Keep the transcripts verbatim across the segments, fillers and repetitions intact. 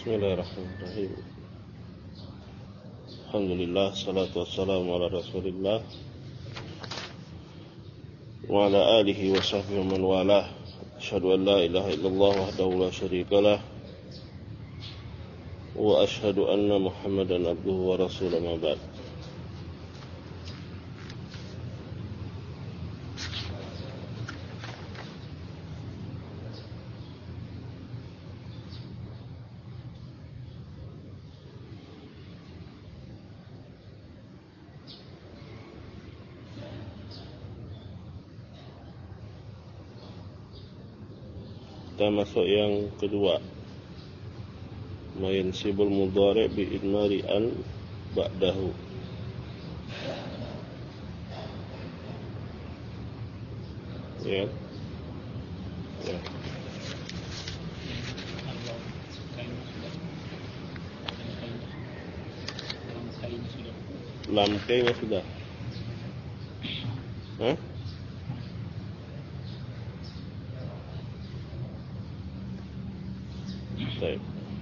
Bismillahirrahmanirrahim. Alhamdulillah, salatu wassalamu ala Rasulillah wa ala alihi wa sahbihi man walah. Asyhadu an la ilaha illallah wahdahu la syarikalah wa asyhadu anna Muhammadan abduhu wa rasuluhu ma ba'd. Kita masuk yang kedua, mayansibul mudhari' bi idmari an ba'dahu. Ya. Ya. Lam kayaknya sudah. Hah? Baik.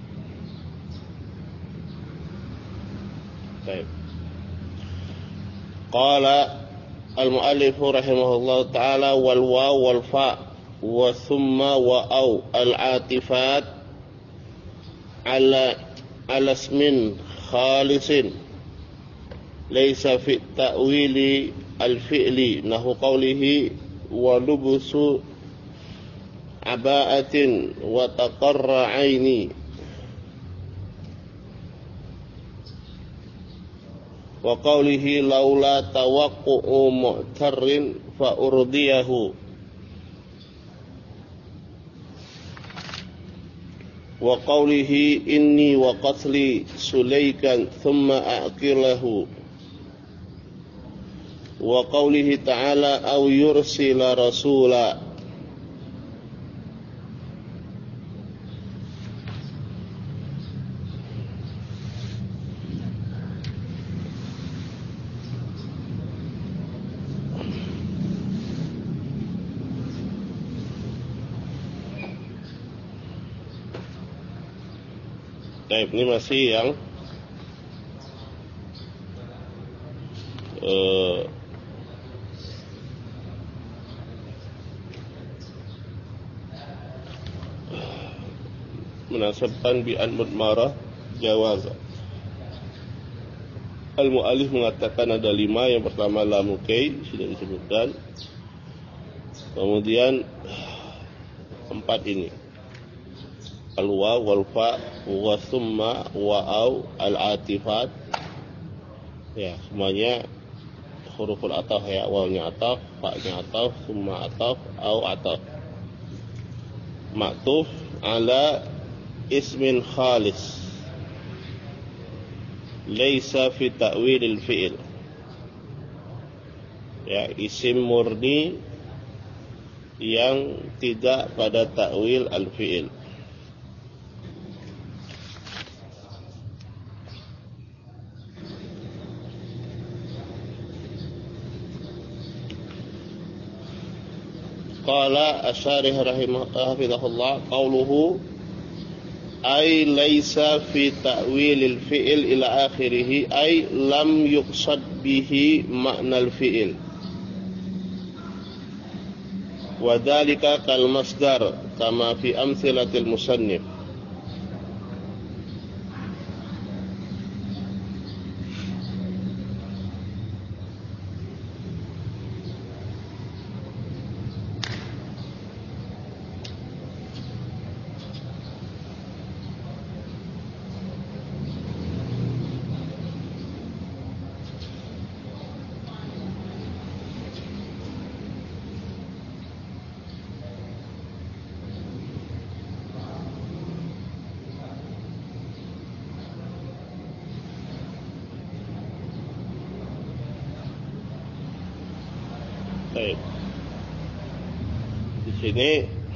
Baik. Qala al-mu'allif rahimahullah ta'ala wal waw wal fa wa thumma wa aw al-atifat ala ala ismin khalisin laysa fi ta'wili al-fi'li nahu qawlihi wa lubusu aba'atin wa taqarra 'aini wa qawlihi laula tawaqqu'u mu'tarrin fa urdiyahu wa qawlihi inni wa qatli sulaykan thumma a'qilahu wa qawlihi ta'ala aw yursila rasula. Baik, ini masih yang uh, menasabkan bi an mudmarah jawaz. Al-mu'allif mengatakan ada lima. Yang pertama lam kay sudah disebutkan. Kemudian empat ini al-waw wal fa wa thumma wa aw al-atifat. Ya, semuanya huruful ataf ya, wawnya ataf, fa-nya ataf, thumma ataf, aw ataf. Ma'tuf ala ismin khalis laysa fi ta'wilil fi'il. Ya, isim murni yang tidak pada ta'wil al-fi'il. Qala asy-syarih rahimahullah qawluhu ay laysa fi ta'wilil fi'il ila akhirih ay lam yuqsad bihi ma'nal fi'il wa dzalika kal masdar kama fi amtsilatil musannif. Baik. Di sini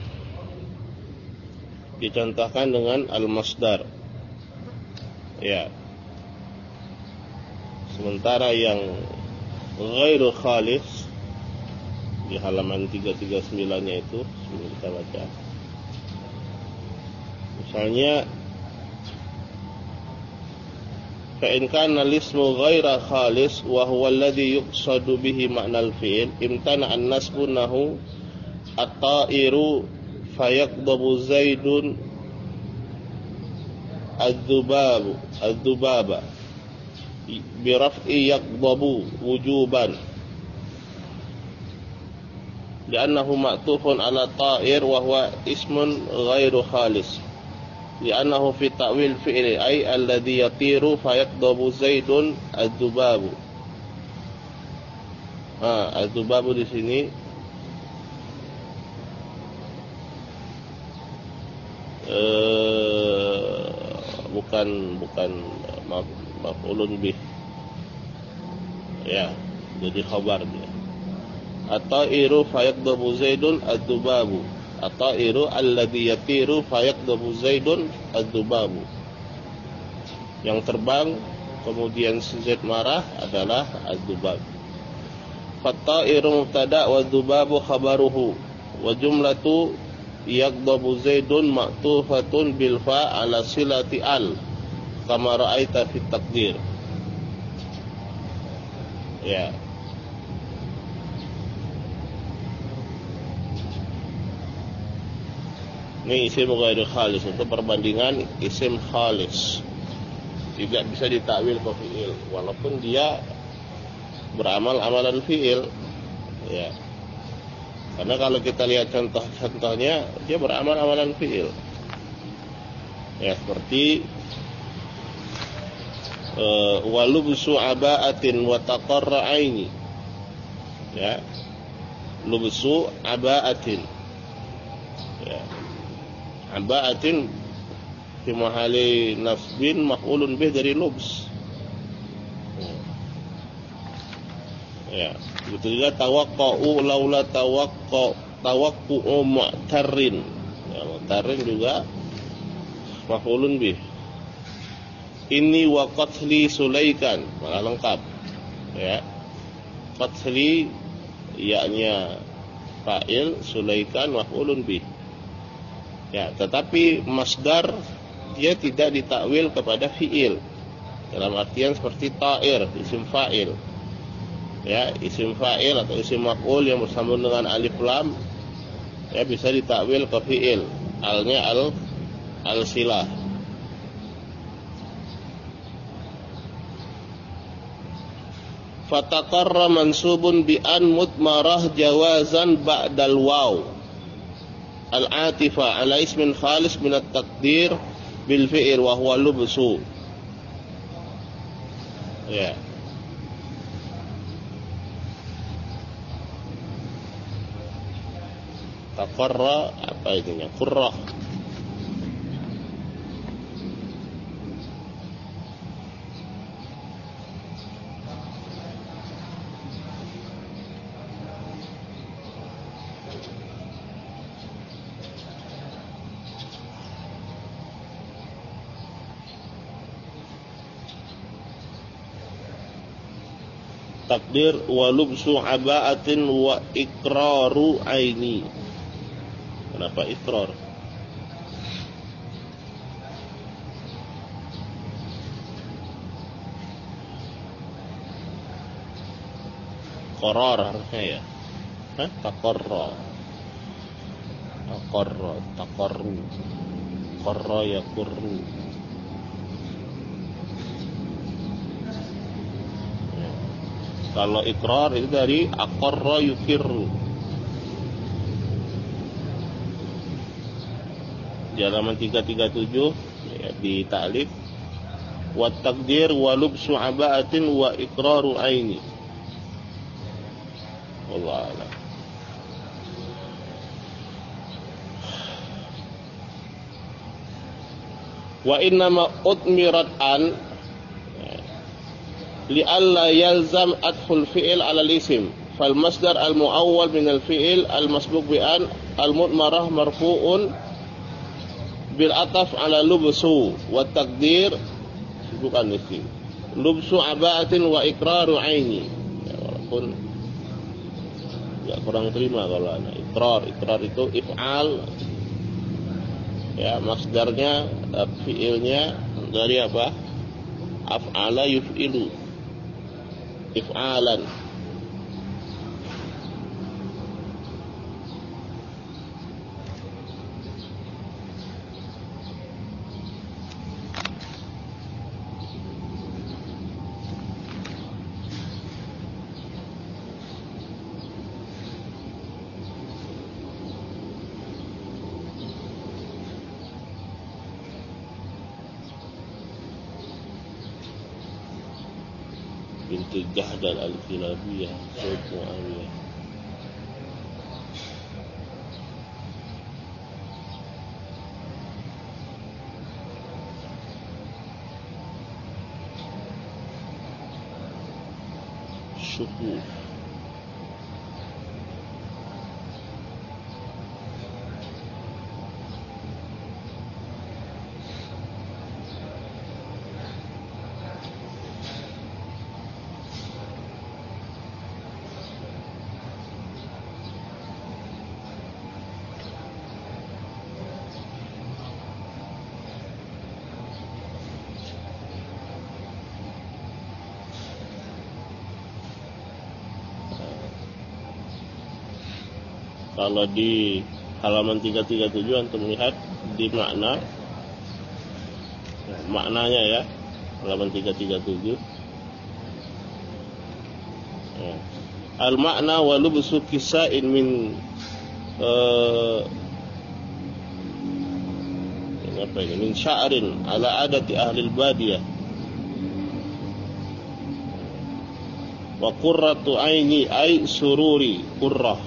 dicontohkan dengan al-masdar. Ya. Sementara yang ghairu khalis di halaman tiga ratus tiga puluh sembilan-nya itu sebelum kita baca. Misalnya فإن كان الاسم غير خالص وهو الذي يقصد به معنى الفعل امتنع النسب نحو الطائر فيغضب زيد الذباب الذباب برفع يغضب وجوبا لأنه معطوف على طائر وهو اسم غير خالص لأنه في تأويل فعل أي الذي يطير فيغضب زيد الذباب. Ah, الذباب di sini uh, bukan bukan maf'ulun bih. Ya, jadi khabar dia. At-ta'iru fayaqdabu zaidun ad-dubabu. At-ta'iru alladhi yatiru fayaqdabu zaidun ad-dubabu. Yang terbang kemudian si Zaid marah adalah ad-dubab. Fat-ta'iru mubtada' wad-dubabu khabaruhu. Wa jumlatu yaqdabu zaidun ma'tufatun bil fa' ala silati al. Kama ra'aita fit taqdir. Ya. Ini isim ghairu khalis, untuk perbandingan isim khalis tidak bisa ditakwil ke fi'il walaupun dia beramal amalan fi'il, ya. Karena kalau kita lihat contoh-contohnya dia beramal amalan fi'il, ya, seperti uh, walubsu aba'atin wa taqarra aini, ya, lubsu aba'atin, ya, aba'atin fi mahali nasbin maf'ulun bih dari lubs, ya. Begitu juga tawaqqa'u laula tawaqqa tawaqqu'u mu'tarrin, ya, mu'tarrin juga maf'ulun bih. Ini wa qatli Sulaikan, malah lengkap, ya. Qatli yaknya fa'il, Sulaikan maf'ulun bih. Ya, tetapi masdar dia tidak ditakwil kepada fi'il. Dalam artian seperti ta'ir, isim fa'il. Ya, isim fa'il atau isim maf'ul yang bersambung dengan alif lam, ya, bisa ditakwil ke fi'il. Alnya al al-silah. Fataqarra mansubun bi an mudmarah jawazan ba'dal waw al-atifa ala ismin khalis min at-taqdir bil fi'il wa huwa lubsu. Ya. Taqarra apa itunya? Qurra. Takdir wa lubsu aba'atin wa iqraru aini. Kenapa ikrar? Qarar harusnya ya. Hah? Taqarra. Taqarra, taqarru. Qarra yaqurru. Kalau ikrar itu dari aqarra yukirru. Di halaman tiga tiga tujuh, ya, di ta'lif wa taqdir wa lubsu aba'atin wa iqraru aini. Wallahu a'lam. Wa innama utmirat an li'alla yalzam adkhul fi'il 'ala al-ism fal masdar al-mu'awwal min al-fi'il al-masbuq bi an al-mudmarah marfu'un bil ataf 'ala lubsu wa taqdir bukan isi lubsu aba'atin wa iqraru aini, ya, walaupun ya kurang terima kalau ada ikrar. Ikrar itu if'al, ya, masdarnya fi'ilnya dari apa? af'ala yuf'ilu, if'alan. Bintu Jahdal al-Kilabiyah Zaid Muawiyah. Syukur. Kalau di halaman tiga tiga tujuh antum lihat di makna, nah, maknanya ya, halaman tiga tiga tujuh. Ya. Al makna wa lubsu kisa'in min uh, ini apa ini? Min sya'rin ala adati ahli al-badiyah. Wa qurratu aini ay sururi qurrah.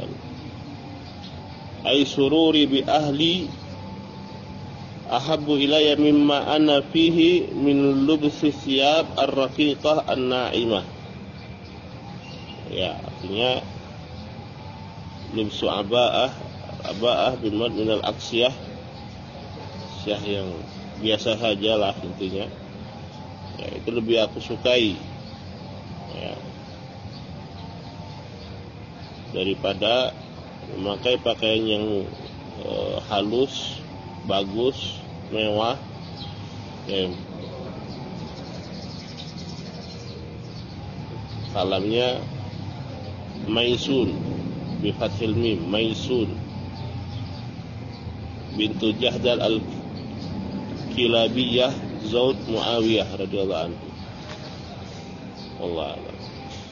Ay sururi bi ahli ahabbu ilayya mimma ana fihi min lubsi siyab ar-raqiqah an-na'imah. Ya, artinya lubsu aba'ah, aba'ah bin mad min al-aqsiyah, syah yang biasa sajalah intinya. Ya, itu lebih aku sukai. Ya. Daripada memakai pakaian yang e, halus, bagus, mewah. Ya. Salamnya Maisun bi fathil mim, Maisun bintu Jahdal al-Kilabiyah Zaid Muawiyah radhiyallahu anhu. Allah Allah.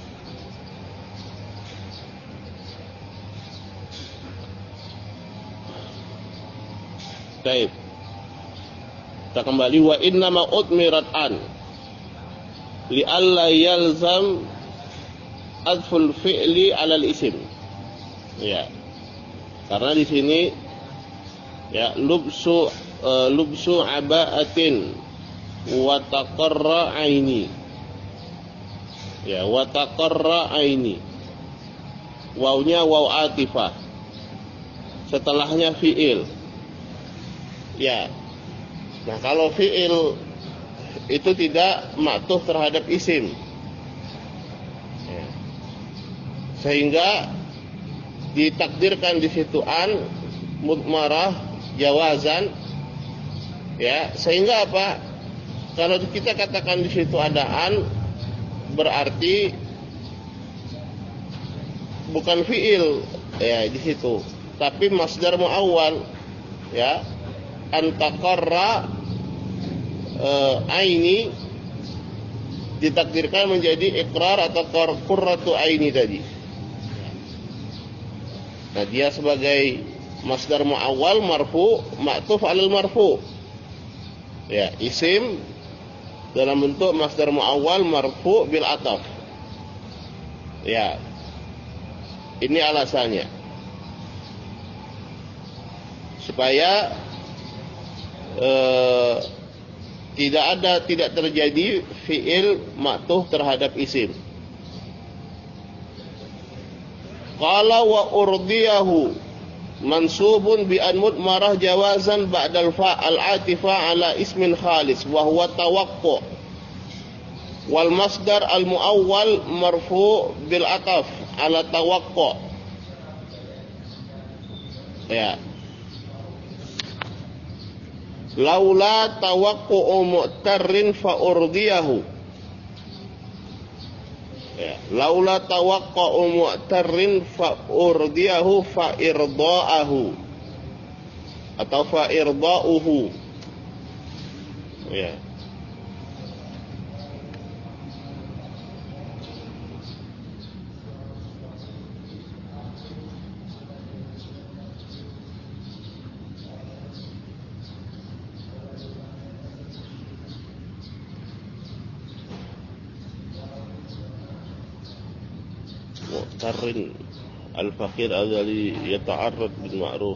Baik. Kita kembali wa inna ma utmirat an li alla yalzam adful fi'li 'ala al-ism. Ya. Karena di sini ya lubsu uh, lubsu aba'atin wa taqarra aini. Ya, wa taqarra aini. Wawnya waw atifah. Setelahnya fi'il. Ya. Nah, kalau fi'il itu tidak ma'tuf terhadap isim. Ya. Sehingga ditakdirkan di situ an mudmarah jawazan. Ya, sehingga apa? Kalau kita katakan di situ ada an, berarti bukan fi'il ya di situ, tapi masdar muawwal ya. Antaqarra uh, aini ditakdirkan menjadi iqrar atau qurratu aini tadi. Nah, dia sebagai masdar muawwal marfu ma'tuf 'alal marfu. Ya, isim dalam bentuk masdar muawwal marfu bil ataf. Ya. Ini alasannya. Supaya Uh, tidak ada tidak terjadi fi'il ma'tuf terhadap isim. Qala wa urdiyahu mansubun bi an mudmarah jawazan ba'dal fa'al atifa ala ismin khalis wa huwa tawaqqu wal masdar al muawwal marfu bil ataf ala tawaqqu. Ya. laula tawaqqu'u mu'tarrin fa urdiyahu. Ya, laula tawaqqa'u mu'tarrin fa urdiyahu fa irda'ahu atau fa irda'uhu. Ya. Mu'tarrin al-faqir alladhi yata'arrad bil ma'ruf.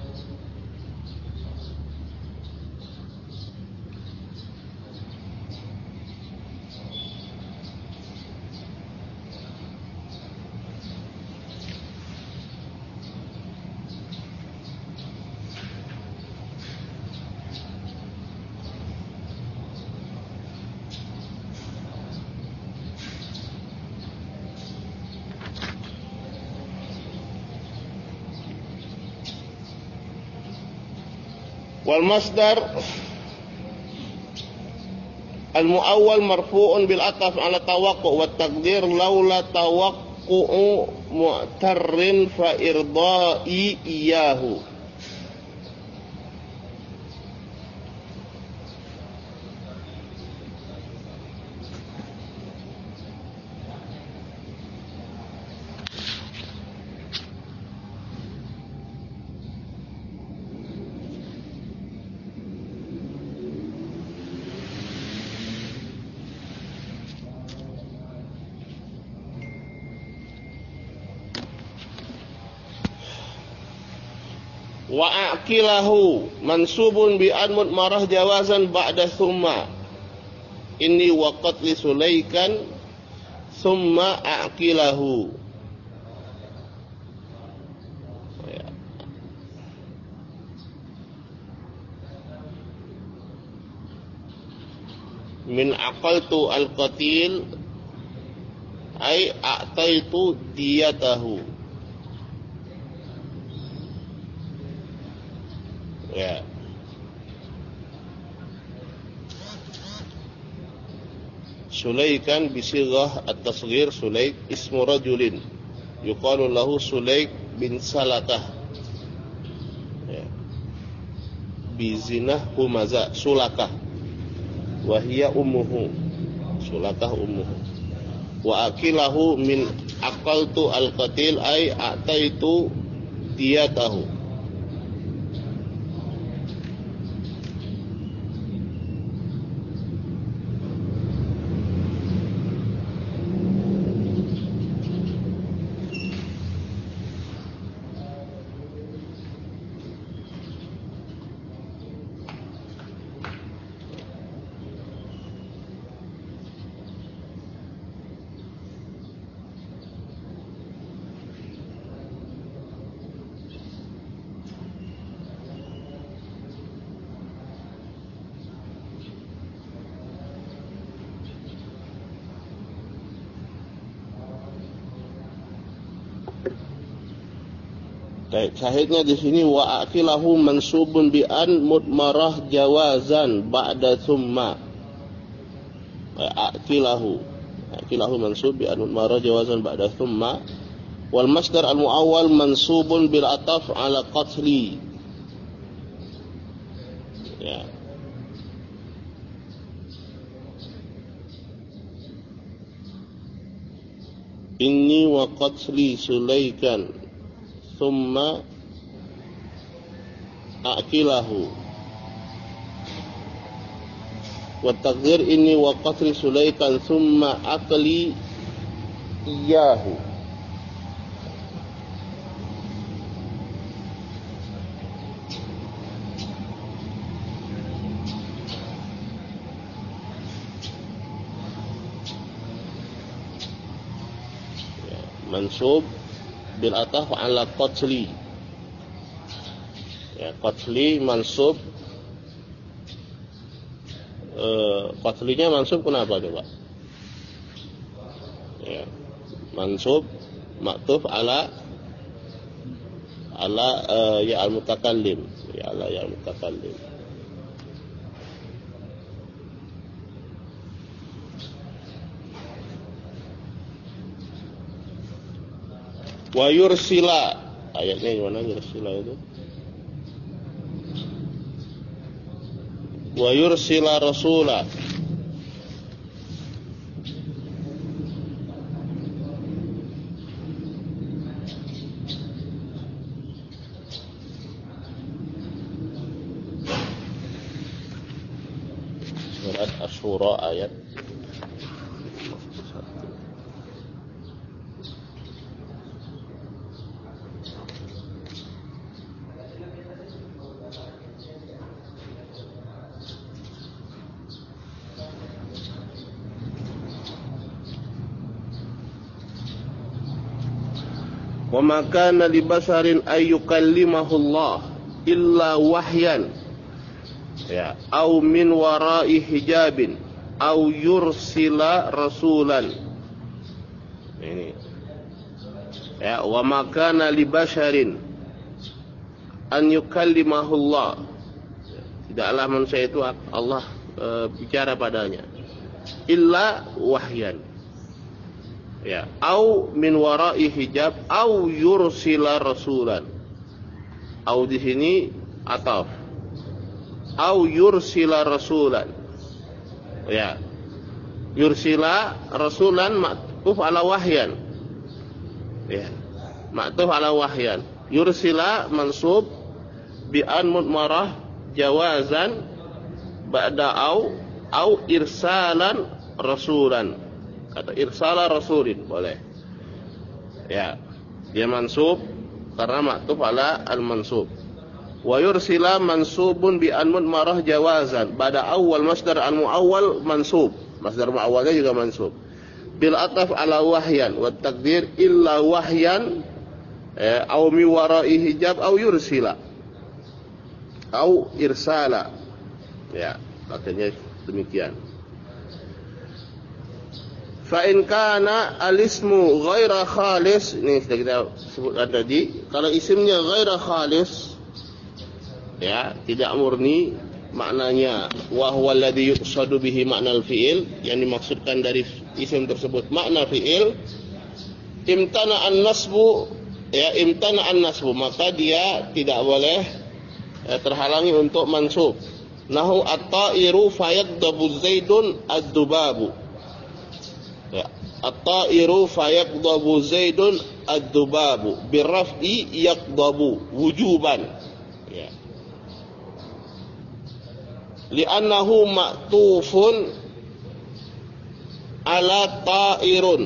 Wal masdar al muawwal marfu'un bil ataf ala tawaqqu'u wat taqdir laula tawaqqu'u mu'tarrin fa irda'i iyahu. Wa aqilahu mansubun bi an mudmarah jawazan ba'da thumma inni waqat li sulaikan thumma aqilahu. Min aqaltu al-qatil ay a'taitu diyatahu. Ya. Sulaikan bisighah at-tasghir Sulaik ismu rajulin yuqalu lahu Sulaik bin Salakah. Ya. Bizinah humaza Sulakah wa hiya ummuhu. Sulakah ummuhu. Wa akilahu min aqaltu al-qatil ay a'taitu diyatahu. Baik, syahidnya di sini wa aqilahu mansubun bi an mudmarah jawazan ba'da thumma. Aqilahu. Aqilahu mansub bi an mudmarah jawazan ba'da thumma. Wal masdar al muawwal mansubun bil ataf ala qatli. Ya. Inni wa qatli Sulaikan thumma aqilahu wa taqdir inni wa qatli Sulaikan thumma aqli iyahu. Mansub bil ataf ala qatli. Ya, qatli mansub. Eh, qatlinya mansub kenapa coba? Ya, mansub maktuf ala ala uh, ya al mutakallim, ya ala ya al mutakallim. Wa yursila, ayatnya yang mana yursila itu? Wa yursila rasula. Surat Asy-Syura ayat wa ma kana li basarin ay yukallimahu Allah illa wahyan, ya, au min wara'i hijabin au yursila rasulan. Ini, ya, wa ma kana li basarin an yukallimahu Allah, tidaklah manusia itu Allah e, bicara padanya, illa wahyan, ya, au min wara'i hijab au yursila rasulan. Au di sini ataf, au yursila rasulan, ya, yursila rasulan ma'tuf ala wahyan, ya, ma'tuf ala wahyan. Yursila mansub bi an mudmarah jawazan ba'da au au irsalan rasulan, kata irsala rasulin boleh, ya, dia mansub karena maktuf ala al mansub. Wa yursila mansubun bi an mudmarah jawazan pada awal masdar al muawwal mansub, masdar muawwalnya juga mansub bil ataf ala wahyan wa taqdir illa wahyan, eh, au mi wara'i hijab au yursila au irsala, ya, artinya demikian. Fa in kana al-ismu ghaira khalis, ini sudah kita sebutkan tadi, kalau isimnya ghaira khalis, ya, tidak murni maknanya, wa huwa alladhi yuqsadu bihi ma'nal fi'il, yang dimaksudkan dari isim tersebut makna fi'il, imtana an-nasbu, ya, imtana an-nasbu, maka dia tidak boleh, ya, terhalangi untuk mansub. Nahu at-ta'iru fayaqdabu zaidun ad-dubabu, ya, at-ta'iru fayaqdabu zaidun ad-dubabu birraf'i yaqdabu wujuban, ya, li'annahu ma'tufun ala ta'irun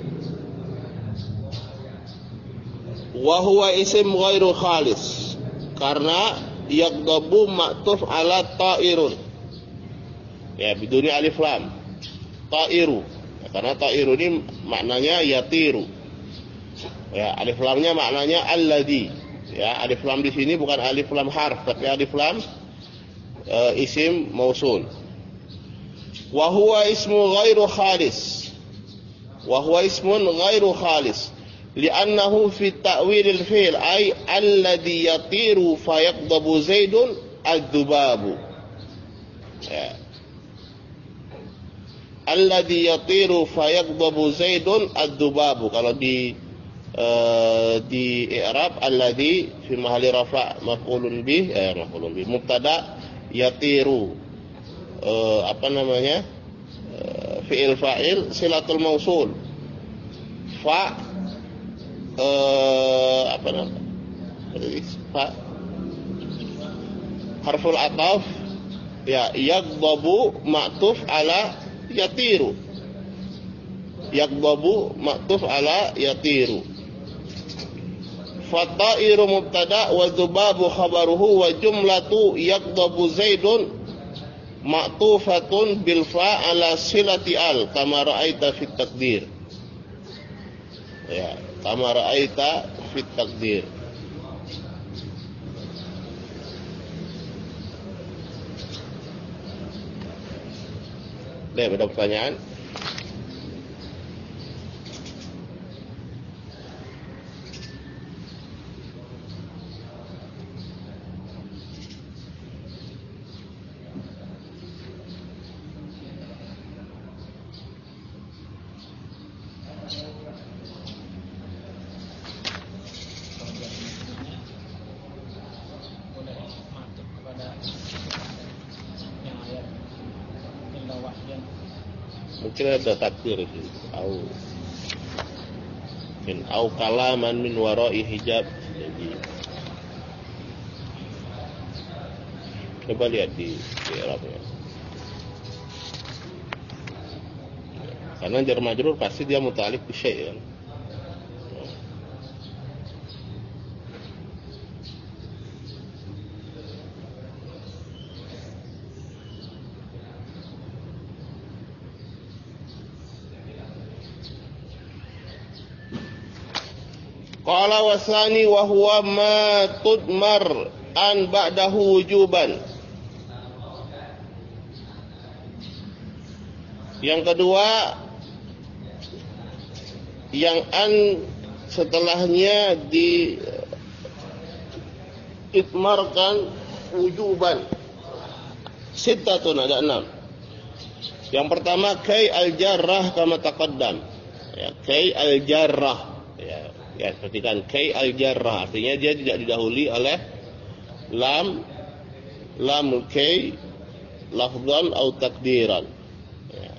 wa huwa isim ghairu khalis, karena yaqdabu ma'tuf ala ta'irun, ya, biduni alif lam, ta'iru, ya, karena ta'iru ini maknanya yatiru, ya, alif lamnya maknanya alladhi, ya, alif lam di sini bukan alif lam harf tapi alif lam Uh, isim mausul. Wa huwa ismu ghairu khalis, wa huwa ismun ghairu khalis li'annahu fi ta'wil al-fi'l ay alladhi yatiru fayaqdabu zaidun ad-dubabu, ya, alladhi yatiru fayaqdabu zaidun ad-dubabu. Kalau di uh, di i'rab alladhi fi mahalli rafa' maf'ulun bih, eh, maf'ulun bih mubtada, yatiru, uh, apa namanya, uh, fi'il fa'il silatul mausul, fa, uh, apa namanya, fa harful ataf, ya, yaqdabu ma'tuf ala yatiru, yaqdabu ma'tuf ala yatiru. Fatta'iru mubtada wa dzubabu khabaruhu wa jumlatu yaqdabu zaidun ma'tufatun bil fa ala silati al kama ra'aita fit taqdir, ya, kama ra'aita fit taqdir. Baik, ada pertanyaan? mungkin ada takdir itu. Au mungkin au kalaman min wara'i hijab. Jadi coba lihat di di Arabnya. Karena jar majrur pasti dia muta'alliq bi syai' kan. Qala wasani wa huwa ma tudmar an ba'dahu wujuban. Yang kedua, yang an setelahnya di itmarkan wujuban. Sittatun, ada enam. Yang pertama kai al-jarrah kama taqaddam. Ya, kai al-jarrah. Ya, ya perhatikan kai al-jarrah artinya dia tidak didahului oleh lam lam kai lafzan atau takdiran. Ya.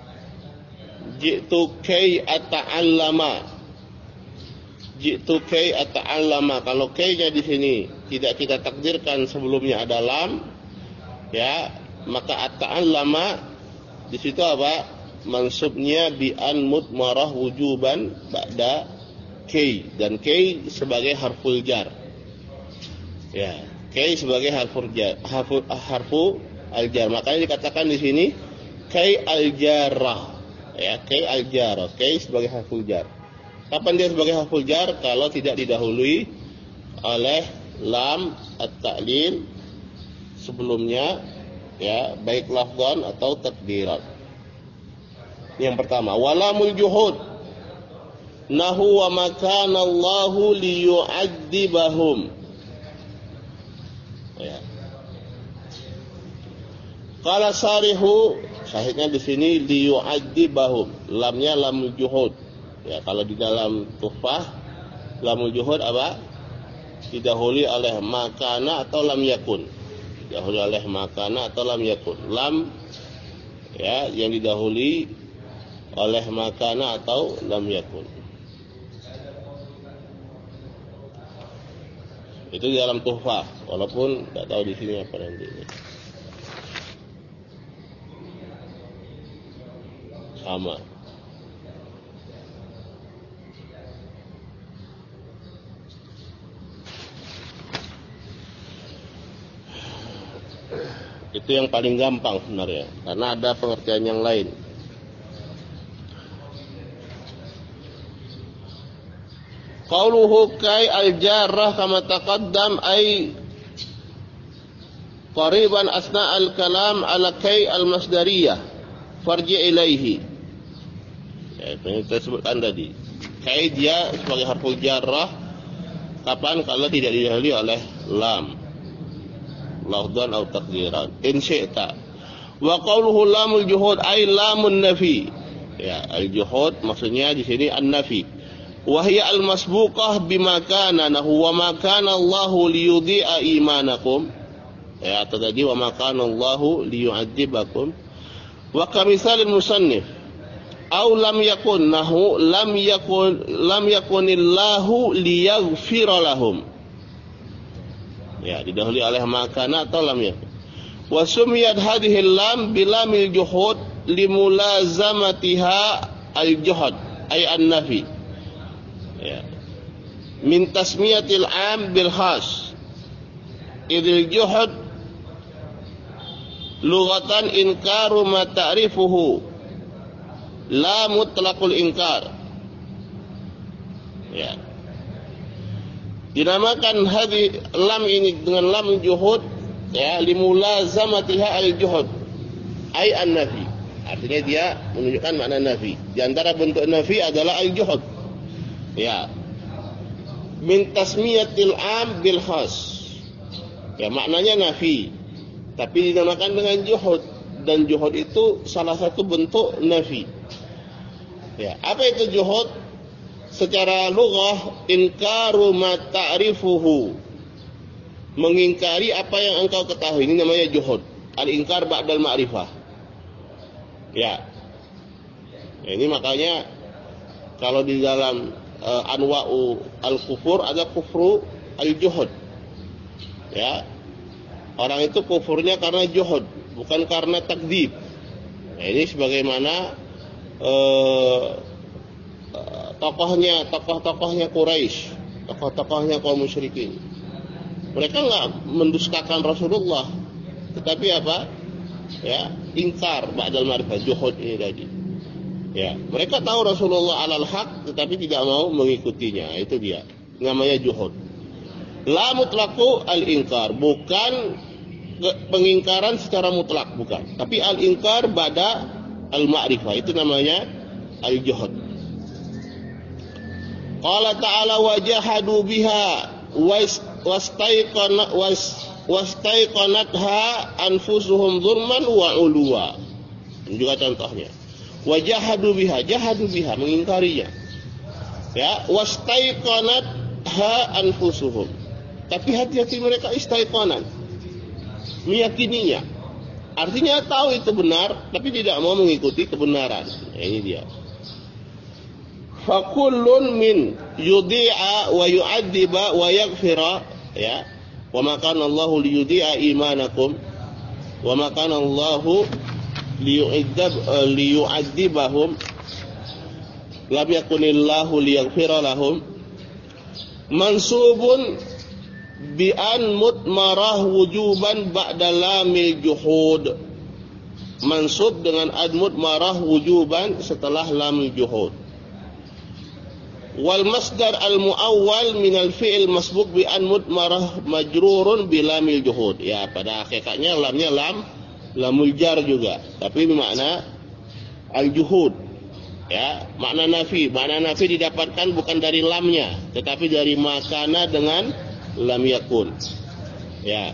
Jitu kai ata'allama. Jitu kai ata'allama. Kalau kai-nya di sini tidak kita takdirkan sebelumnya ada lam, ya, maka ata'allama di situ apa? Mansubnya bi an mudmarah wujuban ba'da K, dan K sebagai harful jar. Ya, K sebagai harful jar, harfu, harfu al-jar. Makanya dikatakan di sini K al-jarrah. Ya, K al-jarrah. K sebagai harful jar. Kapan dia sebagai harful jar? Kalau tidak didahului oleh lam at-ta'lil sebelumnya, ya, baik lafzan atau takdiran. Yang pertama, walamul juhud nahu wa makana Allahu liyu'adzibahum. Ya. Qala sarihu, sahihnya di sini liyu'adzibahum. Lamnya lamul juhud. Ya, kalau di dalam Tuhfah lamul juhud apa? Didahului oleh makana atau lam yakun. Didahului oleh makana atau lam yakun. Lam, ya, yang didahului oleh makana atau lam yakun. Itu di dalam Tuhfah, walaupun tidak tahu di sini apa nanti. Sama. Itu yang paling gampang sebenarnya, karena ada pengertian yang lain. Qauluhu kai al-jarrah kama taqaddam ay qariban asna al-kalam ala kai al-masdariyah farji ilaihi. Ya, itu yang kita sebutkan tadi. Kai dia sebagai harful jarrah kapan? Kalau tidak didahului oleh lam, lafzan atau takdiran. In syi'ta. Wa qauluhu lamul juhud ay lamun nafi. Ya, al-juhud maksudnya di sini an-nafi. Wahya al-masbuqah bima kana nahu wa ma kana Allahu liyudhi'a imanakum. Ya, atau tadi wa ma kana Allahu liyu'adzibakum. Wa kamisalil musannif aw lam yakun nahu lam yakun lam yakunillahu liyaghfira lahum. Ya, didahului oleh ma kana atau lam yakun. Wa sumiyat hadhihi lam bilamil juhud limulazamatiha al-juhud ay an-nafi. Ya. Min tasmiyatil am bil khas. Idil juhud lughatan inkaru ma ta'rifuhu la mutlaqul inkar. Ya. Dinamakan hadhi lam ini dengan lam juhud, ya, limulazamatiha al juhud ay an nafi. Artinya dia menunjukkan makna nafi. Di antara bentuk nafi adalah al juhud. Ya, min tasmiyatil am bil khas. Ya, maknanya nafi, tapi dinamakan dengan juhud, dan juhud itu salah satu bentuk nafi. Ya, apa itu juhud? Secara lughah inkaru ma ta'rifuhu, mengingkari apa yang engkau ketahui. Ini namanya juhud. Al-inkar ba'dal ma'rifah. Ya. Nah, ini makanya kalau di dalam uh, anwa'u al-kufur ada kufru al-juhud. Ya. Orang itu kufurnya karena juhud, bukan karena takdzib. Nah, ini sebagaimana uh, uh, tokohnya, tokoh-tokohnya Quraisy, tokoh-tokohnya kaum musyrikin. Mereka enggak mendustakan Rasulullah, tetapi apa? Ya, ingkar ba'dal ma'rifah, juhud ini tadi. Ya, mereka tahu Rasulullah alal haq tetapi tidak mau mengikutinya. Itu dia. Namanya juhud. La mutlaqu al-inkar, bukan pengingkaran secara mutlak, bukan. Tapi al-inkar ba'da al-ma'rifah, itu namanya al-juhud. Qala ta'ala wajahadu biha wastaiqana was wastaiqanatha anfusuhum zulman wa uluwa. Ini juga contohnya. Wajahadu biha, jahadu biha, mengingkarinya. Ya, wastaiqanatha anfusuhum. Tapi hati-hati mereka istaiqanan, meyakininya. Artinya tahu itu benar, tapi tidak mau mengikuti kebenaran. Nah, ini dia. Fakullun min yudhi'a wa yu'adziba wa yaghfira, ya. Wa ma kana Allahu liyudhi'a imanakum wa ma kana Allahu liyu'adzib liyu'adzibahum lam yakunillahu liyaghfira lahum. Mansubun bi an mutmarah wujuban ba'da lamil juhud. Mansub dengan ad mutmarah wujuban setelah lamil juhud. Wal masdar al muawwal min al fi'il masbuk bi an mutmarah majrurun bi lamil juhud. Ya, pada hakikatnya lamnya lam lamul jar juga, tapi bermakna al juhud. Ya, makna nafi. Makna nafi didapatkan bukan dari lamnya, tetapi dari makana dengan lam yakun. Ya.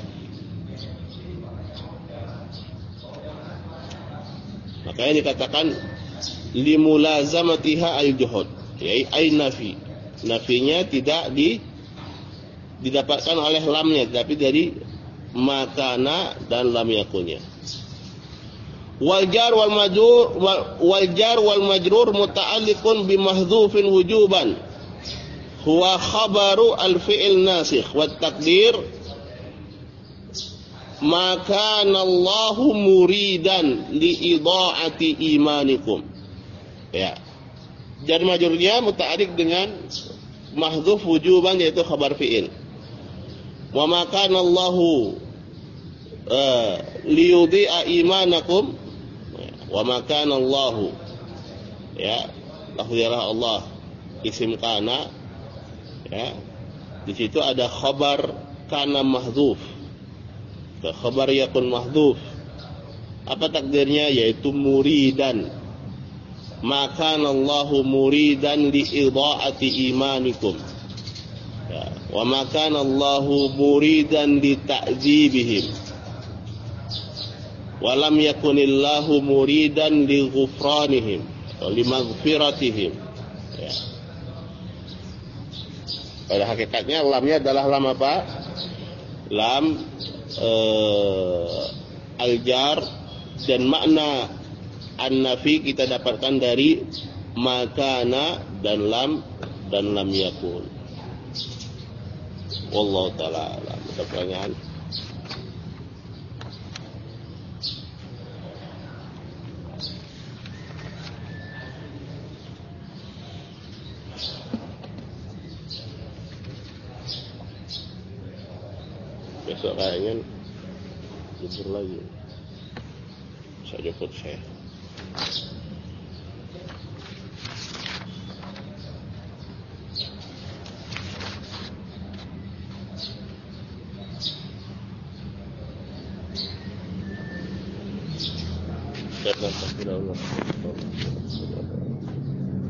Makanya dikatakan limulazamatiha al-juhud, ya, ai nafi. Nafinya tidak di didapatkan oleh lamnya, tapi dari makana dan lam yakunnya. Wal jar wal majrur wal jar wal majrur muta'alliqun bi mahdhufin wujuban. Huwa khabaru al-fi'il nasikh wa taqdir ma kana Allahu muridan li idha'ati imanikum. Ya. Jar majrurnya muta'alliq dengan mahdhuf wujuban, yaitu khabar fi'il. Wa ma kana Allahu uh, li yudhi'a imanakum wa ma kana Allahu, ya, lafzilah Allah isim kana. Ya, di situ ada khabar kana mahdhuf, khabar yakun mahdhuf. Apa takdirnya? Yaitu muridan. Maka Allahu muridan li idha'ati imanikum. Ya, wa maka Allahu muridan li ta'dzibihim. Wa lam yakunillahu muridan li ghufranihim wa li maghfiratihim. Ya. Pada hakikatnya lamnya adalah lam apa? Lam uh, al-jar, dan makna an-nafi kita dapatkan dari makana dan lam dan lam yakun. Wallahu ta'ala alam. Ada pertanyaan? Besok kayaknya libur lagi. Saya jemput saya. Terima kasih.